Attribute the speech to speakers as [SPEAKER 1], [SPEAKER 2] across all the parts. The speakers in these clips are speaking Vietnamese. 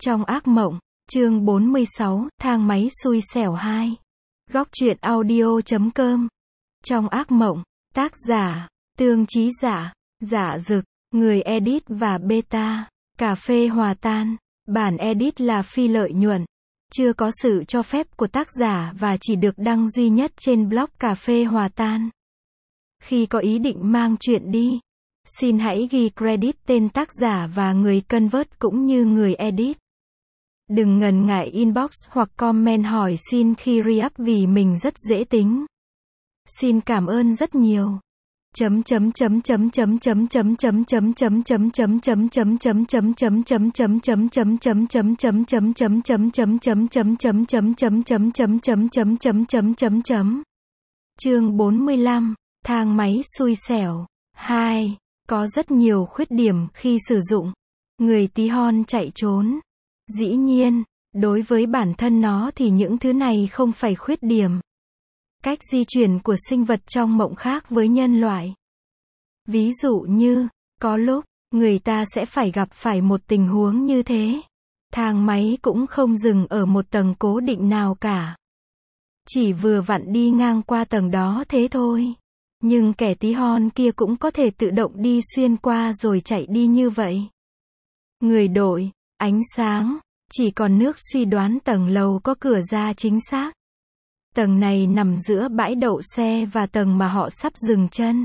[SPEAKER 1] Trong ác mộng, chương 46, thang máy xui xẻo 2. Góc truyện audio.com. Trong ác mộng, tác giả, Tương Chí Dạ, Dạ Dực, người edit và beta, Cà phê Hòa Tan. Bản edit là phi lợi nhuận, chưa có sự cho phép của tác giả và chỉ được đăng duy nhất trên blog Cà phê Hòa Tan. Khi có ý định mang chuyện đi, xin hãy ghi credit tên tác giả và người convert cũng như người edit. Đừng ngần ngại inbox hoặc comment hỏi xin khi re-up vì mình rất dễ tính. Xin cảm ơn rất nhiều. Chương 45, thang máy xui xẻo 2. Có rất nhiều khuyết điểm khi sử dụng. Người tí hon chạy trốn. Dĩ nhiên, đối với bản thân nó thì những thứ này không phải khuyết điểm. Cách di chuyển của sinh vật trong mộng khác với nhân loại. Ví dụ như, có lúc, người ta sẽ phải gặp phải một tình huống như thế. Thang máy cũng không dừng ở một tầng cố định nào cả. Chỉ vừa vặn đi ngang qua tầng đó thế thôi. Nhưng kẻ tí hon kia cũng có thể tự động đi xuyên qua rồi chạy đi như vậy. Người đội, ánh sáng, chỉ còn nước suy đoán tầng lầu có cửa ra chính xác. Tầng này nằm giữa bãi đậu xe và tầng mà họ sắp dừng chân.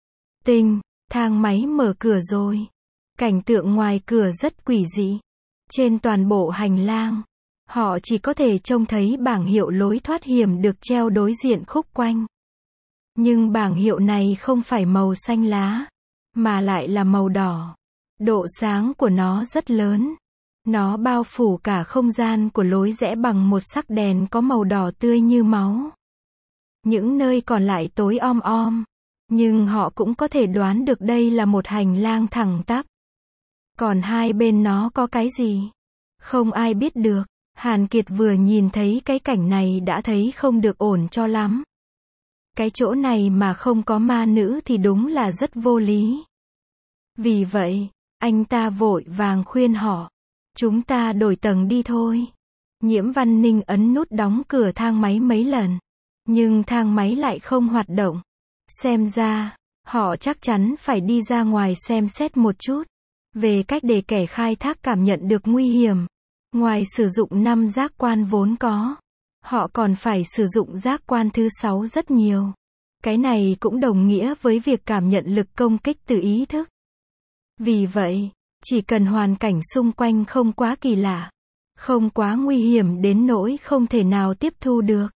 [SPEAKER 1] Thang máy mở cửa rồi. Cảnh tượng ngoài cửa rất quỷ dị. Trên toàn bộ hành lang, họ chỉ có thể trông thấy bảng hiệu lối thoát hiểm được treo đối diện khúc quanh. Nhưng bảng hiệu này không phải màu xanh lá, mà lại là màu đỏ. Độ sáng của nó rất lớn. Nó bao phủ cả không gian của lối rẽ bằng một sắc đèn có màu đỏ tươi như máu. Những nơi còn lại tối om om, nhưng họ cũng có thể đoán được đây là một hành lang thẳng tắp. Còn hai bên nó có cái gì? Không ai biết được. Hàn Kiệt vừa nhìn thấy cái cảnh này đã thấy không được ổn cho lắm. Cái chỗ này mà không có ma nữ thì đúng là rất vô lý. Vì vậy, anh ta vội vàng khuyên họ. Chúng ta đổi tầng đi thôi. Nhiễm Văn Ninh ấn nút đóng cửa thang máy mấy lần. Nhưng thang máy lại không hoạt động. Xem ra, họ chắc chắn phải đi ra ngoài xem xét một chút. Về cách để kẻ khai thác cảm nhận được nguy hiểm. Ngoài sử dụng 5 giác quan vốn có, họ còn phải sử dụng giác quan thứ 6 rất nhiều. Cái này cũng đồng nghĩa với việc cảm nhận lực công kích từ ý thức. Vì vậy, chỉ cần hoàn cảnh xung quanh không quá kỳ lạ, không quá nguy hiểm đến nỗi không thể nào tiếp thu được,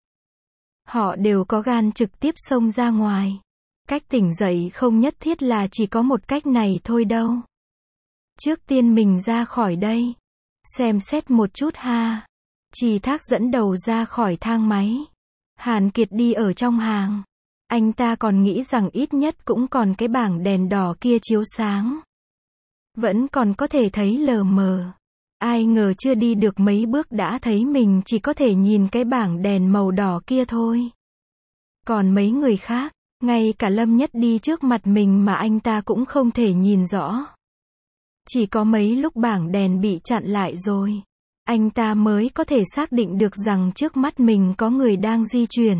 [SPEAKER 1] họ đều có gan trực tiếp xông ra ngoài. Cách tỉnh dậy không nhất thiết là chỉ có một cách này thôi đâu. Trước tiên mình ra khỏi đây. Xem xét một chút ha. Trì Thác dẫn đầu ra khỏi thang máy. Hàn Kiệt đi ở trong hàng. Anh ta còn nghĩ rằng ít nhất cũng còn cái bảng đèn đỏ kia chiếu sáng. Vẫn còn có thể thấy lờ mờ. Ai ngờ chưa đi được mấy bước đã thấy mình chỉ có thể nhìn cái bảng đèn màu đỏ kia thôi. Còn mấy người khác, ngay cả Lâm Nhất đi trước mặt mình mà anh ta cũng không thể nhìn rõ. Chỉ có mấy lúc bảng đèn bị chặn lại rồi, anh ta mới có thể xác định được rằng trước mắt mình có người đang di chuyển.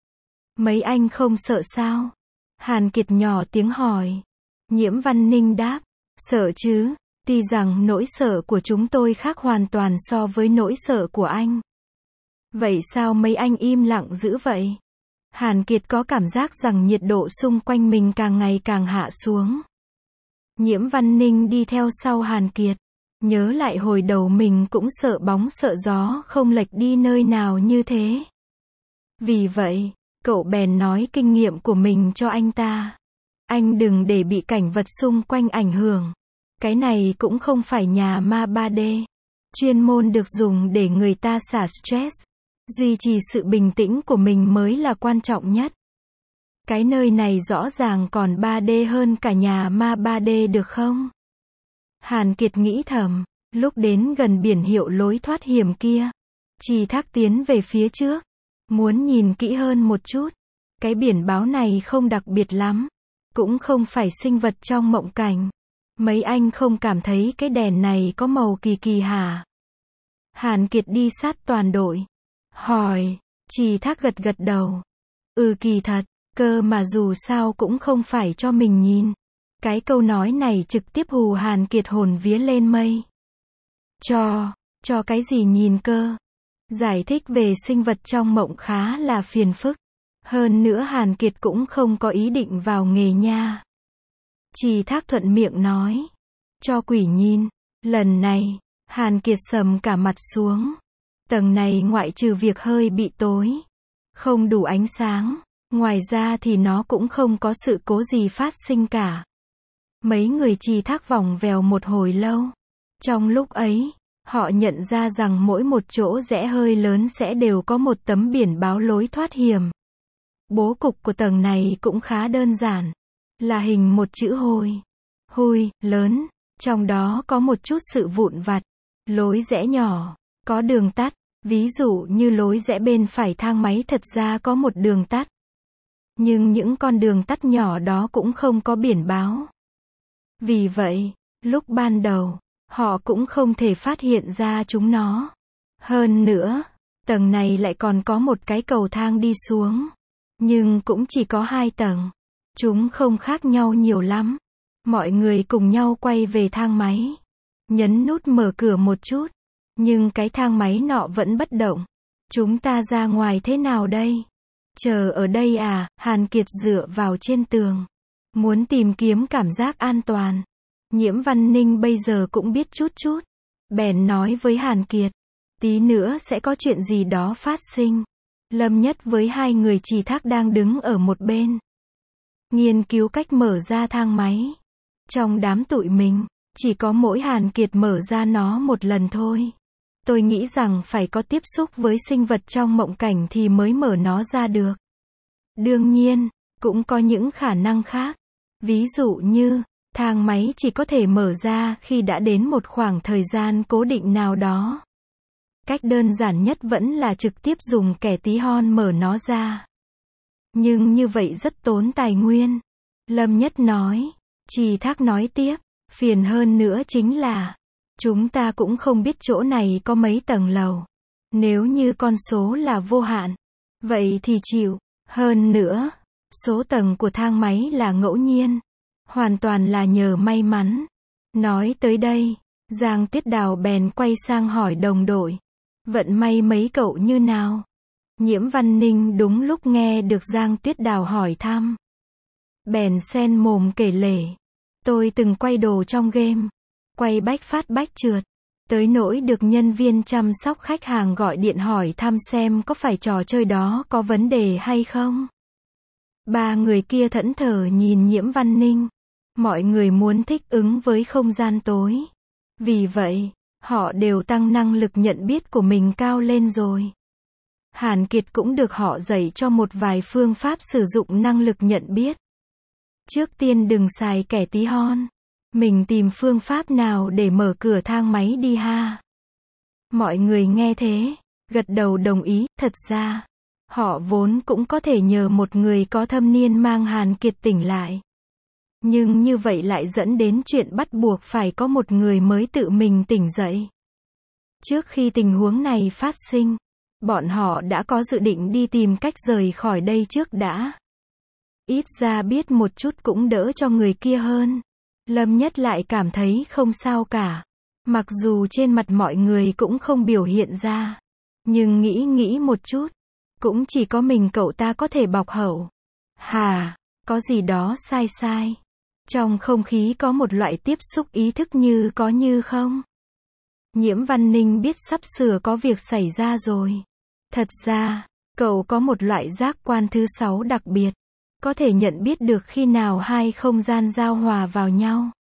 [SPEAKER 1] Mấy anh không sợ sao? Hàn Kiệt nhỏ tiếng hỏi. Nhiễm Văn Ninh đáp. Sợ chứ, tuy rằng nỗi sợ của chúng tôi khác hoàn toàn so với nỗi sợ của anh. Vậy sao mấy anh im lặng dữ vậy? Hàn Kiệt có cảm giác rằng nhiệt độ xung quanh mình càng ngày càng hạ xuống. Nhiễm Văn Ninh đi theo sau Hàn Kiệt. Nhớ lại hồi đầu mình cũng sợ bóng sợ gió không lệch đi nơi nào như thế. Vì vậy, cậu bèn nói kinh nghiệm của mình cho anh ta. Anh đừng để bị cảnh vật xung quanh ảnh hưởng. Cái này cũng không phải nhà ma 3D. Chuyên môn được dùng để người ta xả stress. Duy trì sự bình tĩnh của mình mới là quan trọng nhất. Cái nơi này rõ ràng còn 3D hơn cả nhà ma 3D được không? Hàn Kiệt nghĩ thầm. Lúc đến gần biển hiệu lối thoát hiểm kia, Trì Thác tiến về phía trước. Muốn nhìn kỹ hơn một chút. Cái biển báo này không đặc biệt lắm. Cũng không phải sinh vật trong mộng cảnh. Mấy anh không cảm thấy cái đèn này có màu kỳ kỳ hả? Hàn Kiệt đi sát toàn đội. Hỏi. Trì Thác gật gật đầu. Kỳ thật, cơ mà dù sao cũng không phải cho mình nhìn. Cái câu nói này trực tiếp hù Hàn Kiệt hồn vía lên mây. Cho cái gì nhìn cơ? Giải thích về sinh vật trong mộng khá là phiền phức. Hơn nữa Hàn Kiệt cũng không có ý định vào nghề nha. Trì Thác thuận miệng nói. Cho quỷ nhìn. Lần này, Hàn Kiệt sầm cả mặt xuống. Tầng này ngoại trừ việc hơi bị tối, không đủ ánh sáng, ngoài ra thì nó cũng không có sự cố gì phát sinh cả. Mấy người Trì Thác vòng vèo một hồi lâu. Trong lúc ấy, họ nhận ra rằng mỗi một chỗ rẽ hơi lớn sẽ đều có một tấm biển báo lối thoát hiểm. Bố cục của tầng này cũng khá đơn giản, là hình một chữ hôi, lớn, trong đó có một chút sự vụn vặt, lối rẽ nhỏ, có đường tắt, ví dụ như lối rẽ bên phải thang máy thật ra có một đường tắt. Nhưng những con đường tắt nhỏ đó cũng không có biển báo. Vì vậy, lúc ban đầu, họ cũng không thể phát hiện ra chúng nó. Hơn nữa, tầng này lại còn có một cái cầu thang đi xuống. Nhưng cũng chỉ có 2 tầng. Chúng không khác nhau nhiều lắm. Mọi người cùng nhau quay về thang máy. Nhấn nút mở cửa một chút. Nhưng cái thang máy nọ vẫn bất động. Chúng ta ra ngoài thế nào đây? Chờ ở đây à? Hàn Kiệt dựa vào trên tường. Muốn tìm kiếm cảm giác an toàn. Nhiễm Văn Ninh bây giờ cũng biết chút. Bèn nói với Hàn Kiệt. Tí nữa sẽ có chuyện gì đó phát sinh. Lâm Nhất với 2 người Trì Thác đang đứng ở một bên. Nghiên cứu cách mở ra thang máy. Trong đám tụi mình, chỉ có mỗi Hàn Kiệt mở ra nó một lần thôi. Tôi nghĩ rằng phải có tiếp xúc với sinh vật trong mộng cảnh thì mới mở nó ra được. Đương nhiên, cũng có những khả năng khác. Ví dụ như, thang máy chỉ có thể mở ra khi đã đến một khoảng thời gian cố định nào đó. Cách đơn giản nhất vẫn là trực tiếp dùng kẻ tí hon mở nó ra. Nhưng như vậy rất tốn tài nguyên. Lâm Nhất nói. Trì Thác nói tiếp. Phiền hơn nữa chính là, chúng ta cũng không biết chỗ này có mấy tầng lầu. Nếu như con số là vô hạn, vậy thì chịu. Hơn nữa, số tầng của thang máy là ngẫu nhiên. Hoàn toàn là nhờ may mắn. Nói tới đây, Giang Tuyết Đào bèn quay sang hỏi đồng đội. Vận may mấy cậu như nào? Nhiễm Văn Ninh đúng lúc nghe được Giang Tuyết Đào hỏi thăm. Bèn xen mồm kể lể. Tôi từng quay đồ trong game. Quay bách phát bách trượt. Tới nỗi được nhân viên chăm sóc khách hàng gọi điện hỏi thăm xem có phải trò chơi đó có vấn đề hay không. 3 người kia thẫn thờ nhìn Nhiễm Văn Ninh. Mọi người muốn thích ứng với không gian tối. Vì vậy, họ đều tăng năng lực nhận biết của mình cao lên rồi. Hàn Kiệt cũng được họ dạy cho một vài phương pháp sử dụng năng lực nhận biết. Trước tiên đừng xài kẻ tí hon. Mình tìm phương pháp nào để mở cửa thang máy đi ha. Mọi người nghe thế, gật đầu đồng ý. Thật ra, họ vốn cũng có thể nhờ một người có thâm niên mang Hàn Kiệt tỉnh lại. Nhưng như vậy lại dẫn đến chuyện bắt buộc phải có một người mới tự mình tỉnh dậy. Trước khi tình huống này phát sinh, bọn họ đã có dự định đi tìm cách rời khỏi đây trước đã. Ít ra biết một chút cũng đỡ cho người kia hơn. Lâm Nhất lại cảm thấy không sao cả. Mặc dù trên mặt mọi người cũng không biểu hiện ra. Nhưng nghĩ một chút. Cũng chỉ có mình cậu ta có thể bọc hậu. Hà, có gì đó sai. Trong không khí có một loại tiếp xúc ý thức như có như không. Nhiễm Văn Ninh biết sắp sửa có việc xảy ra rồi. Thật ra, cậu có một loại giác quan thứ 6 đặc biệt. Có thể nhận biết được khi nào hai không gian giao hòa vào nhau.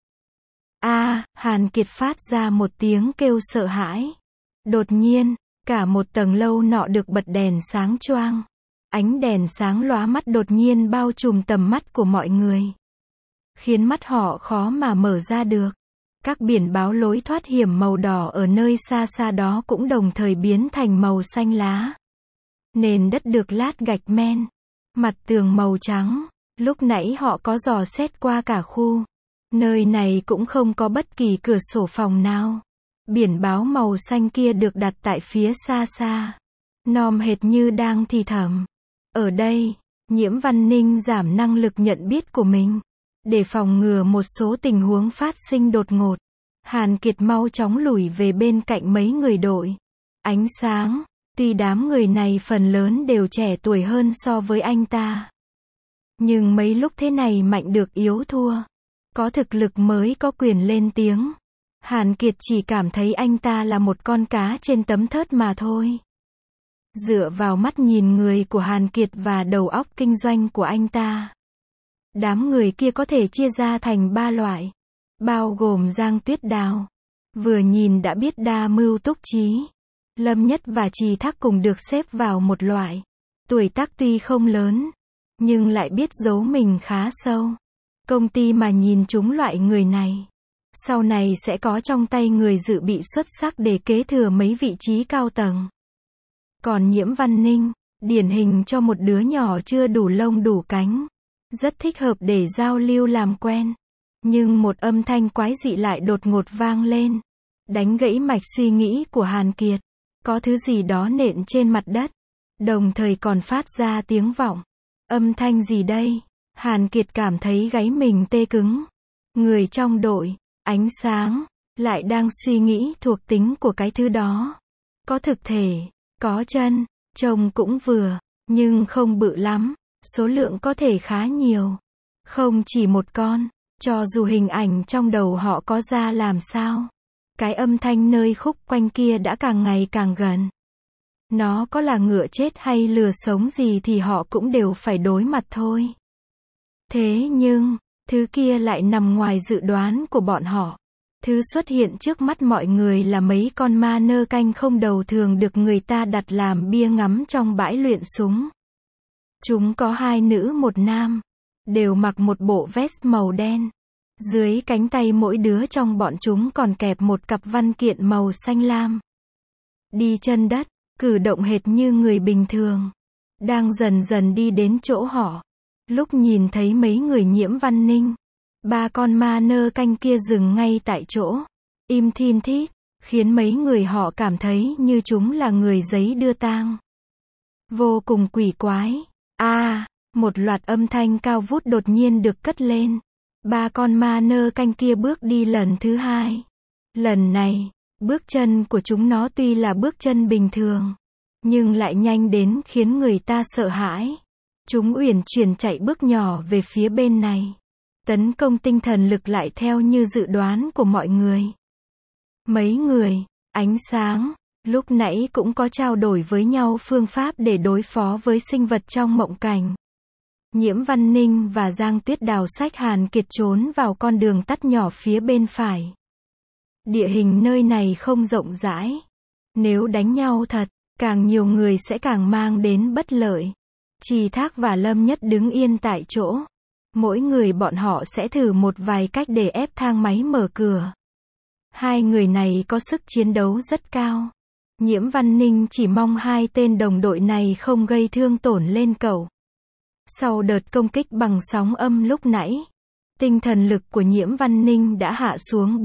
[SPEAKER 1] Hàn Kiệt phát ra một tiếng kêu sợ hãi. Đột nhiên, cả một tầng lâu nọ được bật đèn sáng choang. Ánh đèn sáng lóa mắt đột nhiên bao trùm tầm mắt của mọi người. Khiến mắt họ khó mà mở ra được. Các biển báo lối thoát hiểm màu đỏ ở nơi xa đó cũng đồng thời biến thành màu xanh lá. Nền đất được lát gạch men. Mặt tường màu trắng. Lúc nãy họ có dò xét qua cả khu. Nơi này cũng không có bất kỳ cửa sổ phòng nào. Biển báo màu xanh kia được đặt tại phía xa xa. Nom hệt như đang thì thầm. Ở đây, Nhiễm Văn Ninh giảm năng lực nhận biết của mình. Để phòng ngừa một số tình huống phát sinh đột ngột. Hàn Kiệt mau chóng lùi về bên cạnh mấy người đội. Ánh sáng, tuy đám người này phần lớn đều trẻ tuổi hơn so với anh ta. Nhưng mấy lúc thế này mạnh được yếu thua. Có thực lực mới có quyền lên tiếng. Hàn Kiệt chỉ cảm thấy anh ta là một con cá trên tấm thớt mà thôi. Dựa vào mắt nhìn người của Hàn Kiệt và đầu óc kinh doanh của anh ta. Đám người kia có thể chia ra thành 3 loại. Bao gồm Giang Tuyết Đào. Vừa nhìn đã biết đa mưu túc trí. Lâm Nhất và Trì Thác cùng được xếp vào một loại. Tuổi tác tuy không lớn, nhưng lại biết giấu mình khá sâu. Công ty mà nhìn chúng loại người này, sau này sẽ có trong tay người dự bị xuất sắc để kế thừa mấy vị trí cao tầng. Còn Nhiễm Văn Ninh, điển hình cho một đứa nhỏ chưa đủ lông đủ cánh. Rất thích hợp để giao lưu làm quen. Nhưng một âm thanh quái dị lại đột ngột vang lên. Đánh gãy mạch suy nghĩ của Hàn Kiệt. Có thứ gì đó nện trên mặt đất. Đồng thời còn phát ra tiếng vọng. Âm thanh gì đây? Hàn Kiệt cảm thấy gáy mình tê cứng. Người trong đội, ánh sáng, lại đang suy nghĩ thuộc tính của cái thứ đó. Có thực thể, có chân, trông cũng vừa, nhưng không bự lắm. Số lượng có thể khá nhiều. Không chỉ một con, cho dù hình ảnh trong đầu họ có ra làm sao. Cái âm thanh nơi khúc quanh kia đã càng ngày càng gần. Nó có là ngựa chết hay lừa sống gì thì họ cũng đều phải đối mặt thôi. Thế nhưng, thứ kia lại nằm ngoài dự đoán của bọn họ. Thứ xuất hiện trước mắt mọi người là mấy con ma nơ canh không đầu thường được người ta đặt làm bia ngắm trong bãi luyện súng. Chúng có 2 nữ 1 nam, đều mặc một bộ vest màu đen. Dưới cánh tay mỗi đứa trong bọn chúng còn kẹp một cặp văn kiện màu xanh lam. Đi chân đất, cử động hệt như người bình thường. Đang dần dần đi đến chỗ họ. Lúc nhìn thấy mấy người Nhiễm Văn Ninh, 3 con ma nơ canh kia dừng ngay tại chỗ. Im thin thít, khiến mấy người họ cảm thấy như chúng là người giấy đưa tang. Vô cùng quỷ quái. Một loạt âm thanh cao vút đột nhiên được cất lên. 3 con ma nơ canh kia bước đi lần thứ 2. Lần này, bước chân của chúng nó tuy là bước chân bình thường, nhưng lại nhanh đến khiến người ta sợ hãi. Chúng uyển chuyển chạy bước nhỏ về phía bên này. Tấn công tinh thần lực lại theo như dự đoán của mọi người. Mấy người, ánh sáng, lúc nãy cũng có trao đổi với nhau phương pháp để đối phó với sinh vật trong mộng cảnh. Nhiễm Văn Ninh và Giang Tuyết Đào xách Hàn Kiệt trốn vào con đường tắt nhỏ phía bên phải. Địa hình nơi này không rộng rãi. Nếu đánh nhau thật, càng nhiều người sẽ càng mang đến bất lợi. Trì Thác và Lâm Nhất đứng yên tại chỗ. Mỗi người bọn họ sẽ thử một vài cách để ép thang máy mở cửa. 2 người này có sức chiến đấu rất cao. Nhiễm Văn Ninh chỉ mong 2 tên đồng đội này không gây thương tổn lên cậu. Sau đợt công kích bằng sóng âm lúc nãy, tinh thần lực của Nhiễm Văn Ninh đã hạ xuống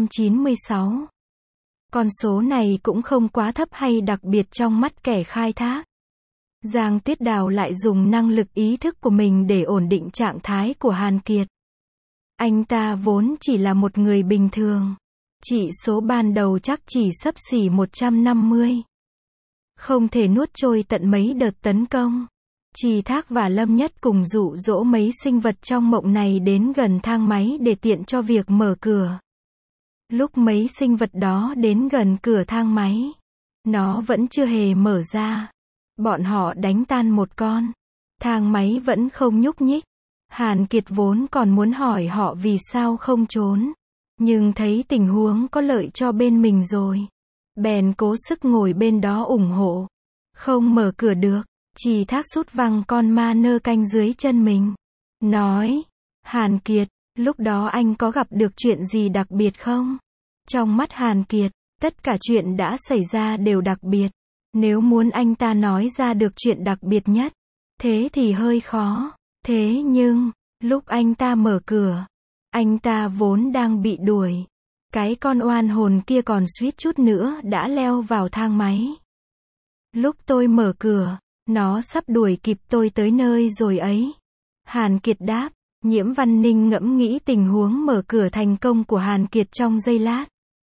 [SPEAKER 1] 496. Con số này cũng không quá thấp hay đặc biệt trong mắt kẻ khai thác. Giang Tuyết Đào lại dùng năng lực ý thức của mình để ổn định trạng thái của Hàn Kiệt. Anh ta vốn chỉ là một người bình thường. Chỉ số ban đầu chắc chỉ xấp xỉ 150. Không thể nuốt trôi tận mấy đợt tấn công. Trì Thác và Lâm Nhất cùng dụ dỗ mấy sinh vật trong mộng này đến gần thang máy để tiện cho việc mở cửa. Lúc mấy sinh vật đó đến gần cửa thang máy, nó vẫn chưa hề mở ra. Bọn họ đánh tan một con. Thang máy vẫn không nhúc nhích. Hàn Kiệt vốn còn muốn hỏi họ vì sao không trốn. Nhưng thấy tình huống có lợi cho bên mình rồi. Bèn cố sức ngồi bên đó ủng hộ. Không mở cửa được. Trì Thác sút văng con ma nơ canh dưới chân mình. Nói. Hàn Kiệt, lúc đó anh có gặp được chuyện gì đặc biệt không? Trong mắt Hàn Kiệt, tất cả chuyện đã xảy ra đều đặc biệt. Nếu muốn anh ta nói ra được chuyện đặc biệt nhất, thế thì hơi khó. Thế nhưng, lúc anh ta mở cửa, anh ta vốn đang bị đuổi. Cái con oan hồn kia còn suýt chút nữa đã leo vào thang máy. Lúc tôi mở cửa, nó sắp đuổi kịp tôi tới nơi rồi ấy. Hàn Kiệt đáp. Nhiễm Văn Ninh ngẫm nghĩ tình huống mở cửa thành công của Hàn Kiệt trong giây lát.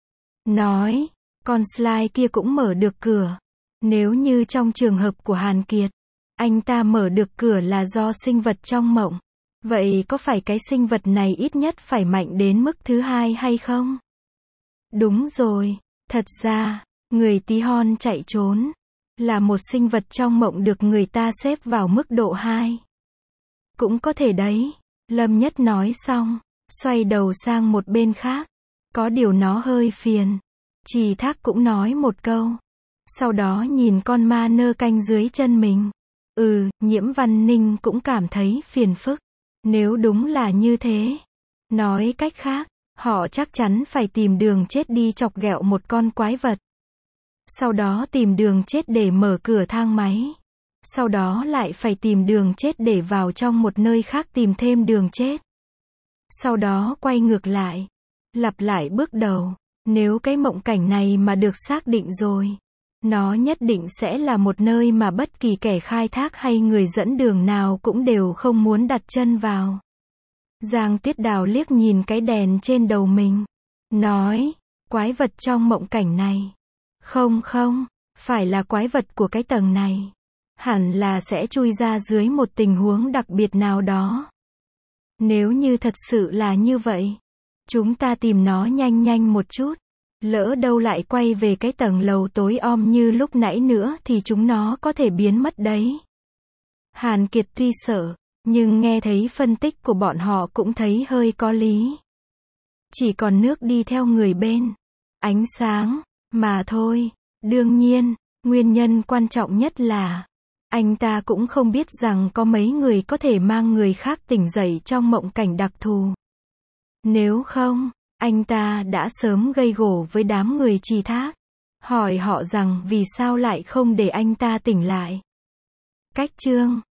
[SPEAKER 1] Nói, con slide kia cũng mở được cửa. Nếu như trong trường hợp của Hàn Kiệt, anh ta mở được cửa là do sinh vật trong mộng. Vậy có phải cái sinh vật này ít nhất phải mạnh đến mức thứ hai hay không? Đúng rồi, thật ra, người tí hon chạy trốn là một sinh vật trong mộng được người ta xếp vào mức độ 2. Cũng có thể đấy. Lâm Nhất nói xong, xoay đầu sang một bên khác. Có điều nó hơi phiền. Trì Thác cũng nói một câu. Sau đó nhìn con ma nơ canh dưới chân mình. Nhiễm Văn Ninh cũng cảm thấy phiền phức. Nếu đúng là như thế. Nói cách khác, họ chắc chắn phải tìm đường chết đi chọc ghẹo một con quái vật. Sau đó tìm đường chết để mở cửa thang máy. Sau đó lại phải tìm đường chết để vào trong một nơi khác tìm thêm đường chết. Sau đó quay ngược lại. Lặp lại bước đầu. Nếu cái mộng cảnh này mà được xác định rồi, nó nhất định sẽ là một nơi mà bất kỳ kẻ khai thác hay người dẫn đường nào cũng đều không muốn đặt chân vào. Giang Tuyết Đào liếc nhìn cái đèn trên đầu mình. Nói, quái vật trong mộng cảnh này. Không, phải là quái vật của cái tầng này. Hẳn là sẽ chui ra dưới một tình huống đặc biệt nào đó. Nếu như thật sự là như vậy, chúng ta tìm nó nhanh một chút. Lỡ đâu lại quay về cái tầng lầu tối om như lúc nãy nữa thì chúng nó có thể biến mất đấy. Hàn Kiệt tuy sợ, nhưng nghe thấy phân tích của bọn họ cũng thấy hơi có lý. Chỉ còn nước đi theo người bên. Ánh sáng, mà thôi. Đương nhiên, nguyên nhân quan trọng nhất là anh ta cũng không biết rằng có mấy người có thể mang người khác tỉnh dậy trong mộng cảnh đặc thù. Nếu không, anh ta đã sớm gây gổ với đám người Trì Thác. Hỏi họ rằng vì sao lại không để anh ta tỉnh lại. Cách chương